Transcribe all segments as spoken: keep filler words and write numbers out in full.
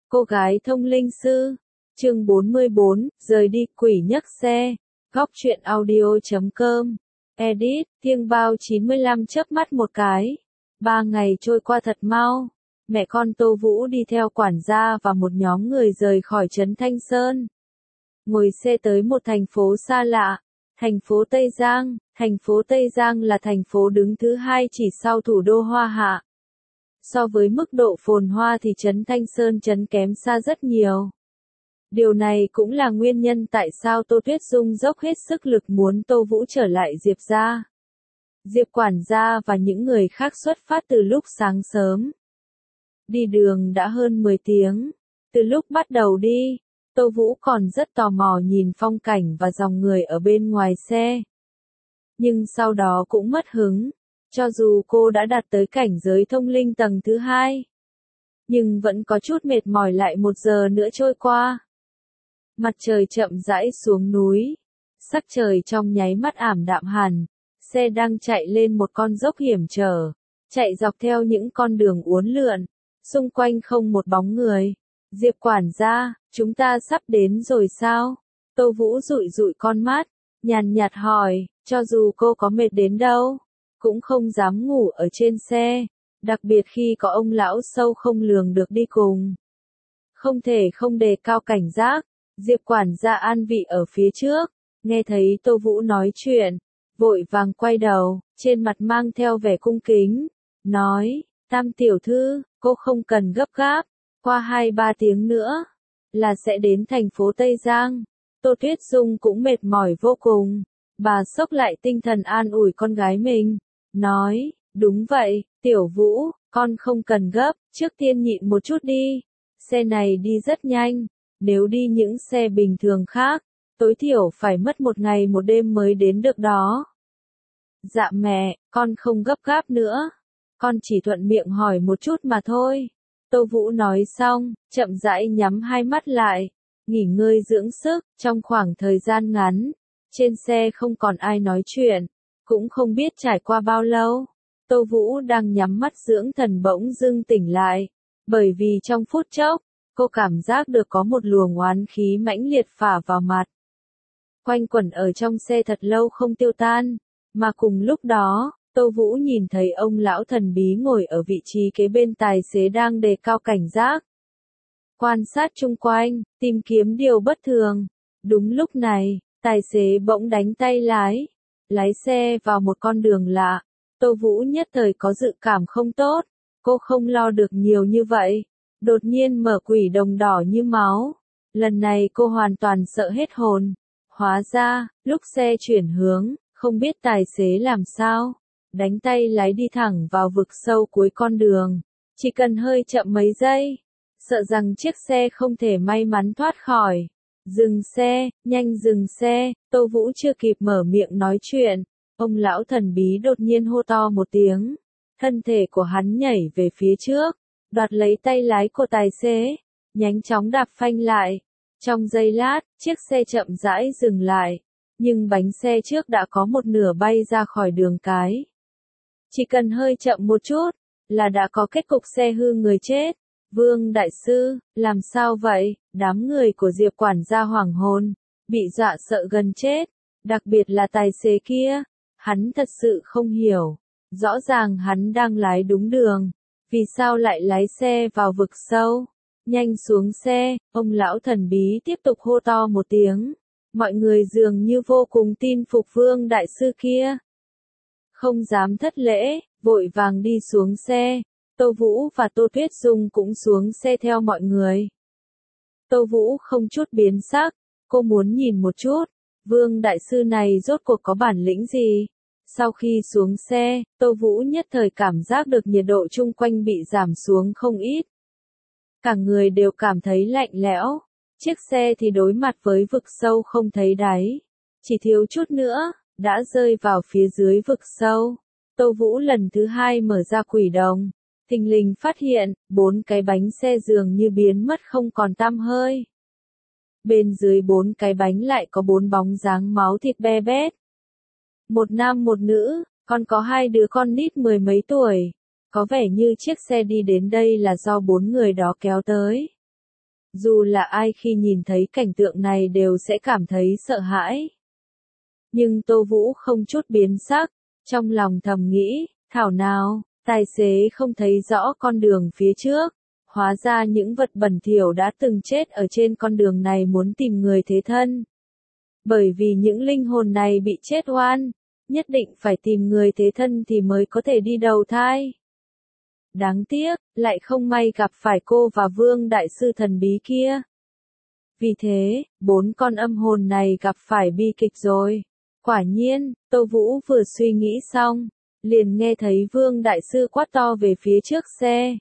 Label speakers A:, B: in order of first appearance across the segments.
A: Cô gái thông linh sư. Chương bốn mươi bốn, rời đi, quỷ nhấc xe. Góc truyện audio chấm com. Edit, Thiêng Bao chín mươi lăm chớp mắt một cái. Ba ngày trôi qua thật mau. Mẹ con Tô Vũ đi theo quản gia và một nhóm người rời khỏi trấn Thanh Sơn. Ngồi xe tới một thành phố xa lạ. Thành phố Tây Giang. Thành phố Tây Giang là thành phố đứng thứ hai chỉ sau thủ đô Hoa Hạ. So với mức độ phồn hoa thì trấn Thanh Sơn trấn kém xa rất nhiều. Điều này cũng là nguyên nhân tại sao Tô Tuyết Dung dốc hết sức lực muốn Tô Vũ trở lại Diệp gia. Diệp quản gia và những người khác xuất phát từ lúc sáng sớm. Đi đường đã hơn mười tiếng. Từ lúc bắt đầu đi, Tô Vũ còn rất tò mò nhìn phong cảnh và dòng người ở bên ngoài xe. Nhưng sau đó cũng mất hứng. Cho dù cô đã đạt tới cảnh giới thông linh tầng thứ hai, nhưng vẫn có chút mệt mỏi. Lại một giờ nữa trôi qua. Mặt trời chậm rãi xuống núi. Sắc trời trong nháy mắt ảm đạm hẳn. Xe đang chạy lên một con dốc hiểm trở. Chạy dọc theo những con đường uốn lượn. Xung quanh không một bóng người. Diệp quản gia, chúng ta sắp đến rồi sao? Tô Vũ dụi dụi con mắt. Nhàn nhạt hỏi, cho dù cô có mệt đến đâu, cũng không dám ngủ ở trên xe, đặc biệt khi có ông lão sâu không lường được đi cùng. Không thể không đề cao cảnh giác. Diệp quản gia an vị ở phía trước, nghe thấy Tô Vũ nói chuyện, vội vàng quay đầu, trên mặt mang theo vẻ cung kính, nói, Tam tiểu thư, cô không cần gấp gáp, qua hai ba tiếng nữa, là sẽ đến thành phố Tây Giang. Tô Tuyết Dung cũng mệt mỏi vô cùng, bà xốc lại tinh thần an ủi con gái mình, nói, đúng vậy, tiểu Vũ, con không cần gấp, trước tiên nhịn một chút đi, xe này đi rất nhanh, nếu đi những xe bình thường khác, tối thiểu phải mất một ngày một đêm mới đến được đó. Dạ mẹ, con không gấp gáp nữa, con chỉ thuận miệng hỏi một chút mà thôi. Tô Vũ nói xong, chậm rãi nhắm hai mắt lại, nghỉ ngơi dưỡng sức. Trong khoảng thời gian ngắn, trên xe không còn ai nói chuyện, cũng không biết trải qua bao lâu, Tô Vũ đang nhắm mắt dưỡng thần bỗng dưng tỉnh lại, bởi vì trong phút chốc, cô cảm giác được có một luồng oán khí mãnh liệt phả vào mặt. Quanh quẩn ở trong xe thật lâu không tiêu tan, mà cùng lúc đó, Tô Vũ nhìn thấy ông lão thần bí ngồi ở vị trí kế bên tài xế đang đề cao cảnh giác. Quan sát chung quanh, tìm kiếm điều bất thường. Đúng lúc này, tài xế bỗng đánh tay lái, lái xe vào một con đường lạ. Tô Vũ nhất thời có dự cảm không tốt, cô không lo được nhiều như vậy. Đột nhiên mở quỷ đồng đỏ như máu. Lần này cô hoàn toàn sợ hết hồn. Hóa ra, lúc xe chuyển hướng, không biết tài xế làm sao, đánh tay lái đi thẳng vào vực sâu cuối con đường. Chỉ cần hơi chậm mấy giây, sợ rằng chiếc xe không thể may mắn thoát khỏi. Dừng xe, nhanh dừng xe. Tô Vũ chưa kịp mở miệng nói chuyện, ông lão thần bí đột nhiên hô to một tiếng. Thân thể của hắn nhảy về phía trước, đoạt lấy tay lái của tài xế, nhanh chóng đạp phanh lại. Trong giây lát, chiếc xe chậm rãi dừng lại, nhưng bánh xe trước đã có một nửa bay ra khỏi đường cái. Chỉ cần hơi chậm một chút, là đã có kết cục xe hư người chết. Vương đại sư, làm sao vậy? Đám người của Diệp quản gia hoảng hồn, bị dọa sợ gần chết, đặc biệt là tài xế kia, hắn thật sự không hiểu, rõ ràng hắn đang lái đúng đường, vì sao lại lái xe vào vực sâu? Nhanh xuống xe, ông lão thần bí tiếp tục hô to một tiếng, mọi người dường như vô cùng tin phục Vương đại sư kia. Không dám thất lễ, vội vàng đi xuống xe. Tô Vũ và Tô Tuyết Dung cũng xuống xe theo mọi người. Tô Vũ không chút biến sắc, cô muốn nhìn một chút, Vương đại sư này rốt cuộc có bản lĩnh gì? Sau khi xuống xe, Tô Vũ nhất thời cảm giác được nhiệt độ chung quanh bị giảm xuống không ít. Cả người đều cảm thấy lạnh lẽo, chiếc xe thì đối mặt với vực sâu không thấy đáy. Chỉ thiếu chút nữa, đã rơi vào phía dưới vực sâu. Tô Vũ lần thứ hai mở ra quỷ đồng. Thình lình phát hiện, bốn cái bánh xe dường như biến mất không còn tăm hơi. Bên dưới bốn cái bánh lại có bốn bóng dáng máu thịt be bét. Một nam một nữ, còn có hai đứa con nít mười mấy tuổi. Có vẻ như chiếc xe đi đến đây là do bốn người đó kéo tới. Dù là ai khi nhìn thấy cảnh tượng này đều sẽ cảm thấy sợ hãi. Nhưng Tô Vũ không chút biến sắc, trong lòng thầm nghĩ, thảo nào, tài xế không thấy rõ con đường phía trước. Hóa ra những vật bẩn thỉu đã từng chết ở trên con đường này muốn tìm người thế thân. Bởi vì những linh hồn này bị chết oan, nhất định phải tìm người thế thân thì mới có thể đi đầu thai. Đáng tiếc, lại không may gặp phải cô và Vương Đại Sư thần bí kia. Vì thế, bốn con âm hồn này gặp phải bi kịch rồi. Quả nhiên, Tô Vũ vừa suy nghĩ xong, liền nghe thấy Vương Đại Sư quát to về phía trước xe.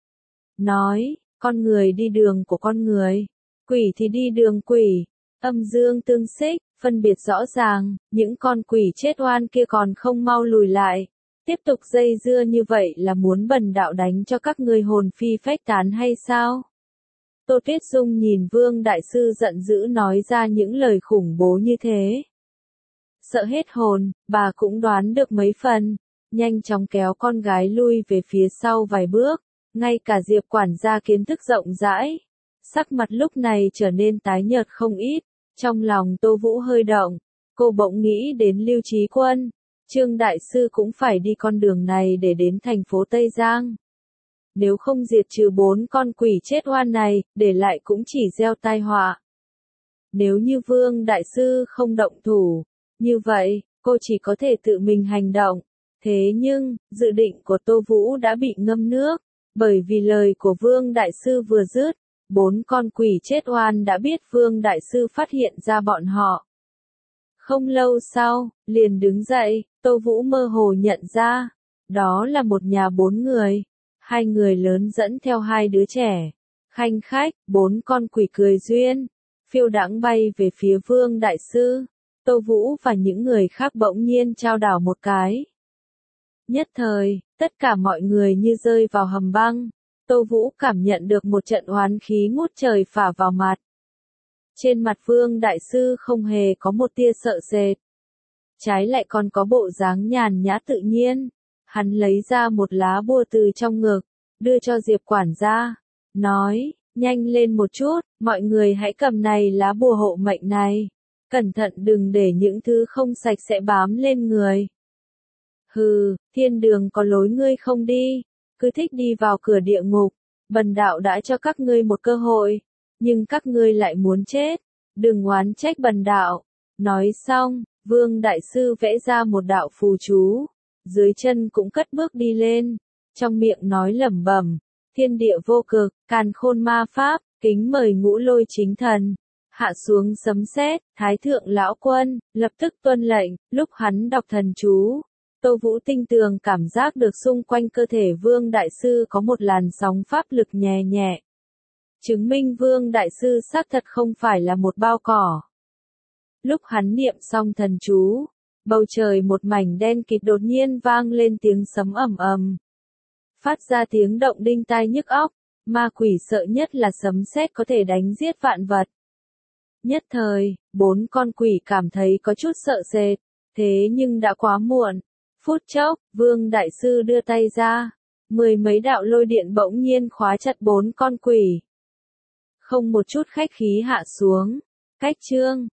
A: Nói, con người đi đường của con người, quỷ thì đi đường quỷ, âm dương tương xích, phân biệt rõ ràng, những con quỷ chết oan kia còn không mau lùi lại. Tiếp tục dây dưa như vậy là muốn bần đạo đánh cho các ngươi hồn phi phách tán hay sao? Tô Tuyết Dung nhìn Vương Đại Sư giận dữ nói ra những lời khủng bố như thế. Sợ hết hồn, bà cũng đoán được mấy phần, nhanh chóng kéo con gái lui về phía sau vài bước, ngay cả Diệp quản gia kiến thức rộng rãi. Sắc mặt lúc này trở nên tái nhợt không ít, trong lòng Tô Vũ hơi động, cô bỗng nghĩ đến Lưu Trí Quân. Trương Đại Sư cũng phải đi con đường này để đến thành phố Tây Giang. Nếu không diệt trừ bốn con quỷ chết oan này, để lại cũng chỉ gieo tai họa. Nếu như Vương Đại Sư không động thủ, như vậy, cô chỉ có thể tự mình hành động. Thế nhưng, dự định của Tô Vũ đã bị ngâm nước, bởi vì lời của Vương Đại Sư vừa dứt, bốn con quỷ chết oan đã biết Vương Đại Sư phát hiện ra bọn họ. Không lâu sau, liền đứng dậy, Tô Vũ mơ hồ nhận ra, đó là một nhà bốn người, hai người lớn dẫn theo hai đứa trẻ, khanh khách, bốn con quỷ cười duyên, phiêu đãng bay về phía Vương Đại Sư. Tô Vũ và những người khác bỗng nhiên trao đảo một cái. Nhất thời, tất cả mọi người như rơi vào hầm băng, Tô Vũ cảm nhận được một trận oán khí ngút trời phả vào mặt. Trên mặt Vương Đại Sư không hề có một tia sợ sệt, trái lại còn có bộ dáng nhàn nhã tự nhiên. Hắn lấy ra một lá bùa từ trong ngực, đưa cho Diệp quản gia, nói, nhanh lên một chút, mọi người hãy cầm này lá bùa hộ mệnh này, cẩn thận đừng để những thứ không sạch sẽ bám lên người. Hừ, thiên đường có lối ngươi không đi, cứ thích đi vào cửa địa ngục, bần đạo đã cho các ngươi một cơ hội, nhưng các ngươi lại muốn chết, đừng oán trách bần đạo. Nói xong, Vương Đại Sư vẽ ra một đạo phù chú, dưới chân cũng cất bước đi lên, trong miệng nói lẩm bẩm, thiên địa vô cực, càn khôn ma pháp, kính mời ngũ lôi chính thần. Hạ xuống sấm sét, Thái thượng lão quân, lập tức tuân lệnh. Lúc hắn đọc thần chú, Tô Vũ tinh tường cảm giác được xung quanh cơ thể Vương Đại Sư có một làn sóng pháp lực nhẹ nhẹ. Chứng minh Vương Đại Sư xác thật không phải là một bao cỏ. Lúc hắn niệm xong thần chú, bầu trời một mảnh đen kịt đột nhiên vang lên tiếng sấm ầm ầm. Phát ra tiếng động đinh tai nhức óc, ma quỷ sợ nhất là sấm sét có thể đánh giết vạn vật. Nhất thời, bốn con quỷ cảm thấy có chút sợ sệt, thế nhưng đã quá muộn. Phút chốc, Vương Đại Sư đưa tay ra, mười mấy đạo lôi điện bỗng nhiên khóa chặt bốn con quỷ. Không một chút khách khí hạ xuống. Cách chương